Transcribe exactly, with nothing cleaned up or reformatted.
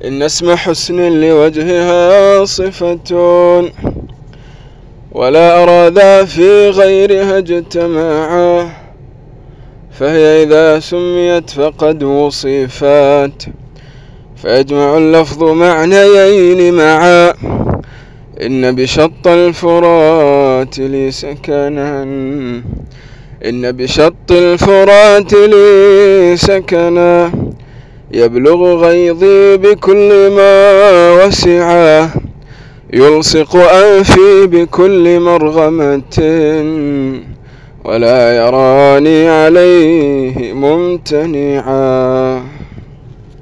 إن اسم حسن لوجهها صفة، ولا أرى ذا في غيرها اجتماعا، فهي إذا سميت فقد وصفت، فيجمع اللفظ معنيين معا. إن بشط الفرات لي سكنا إن بشط الفرات لي سكنا، يبلغ غيظي بكل ما وسعا، يلصق أنفي بكل مرغمة، ولا يراني عليه ممتنعا.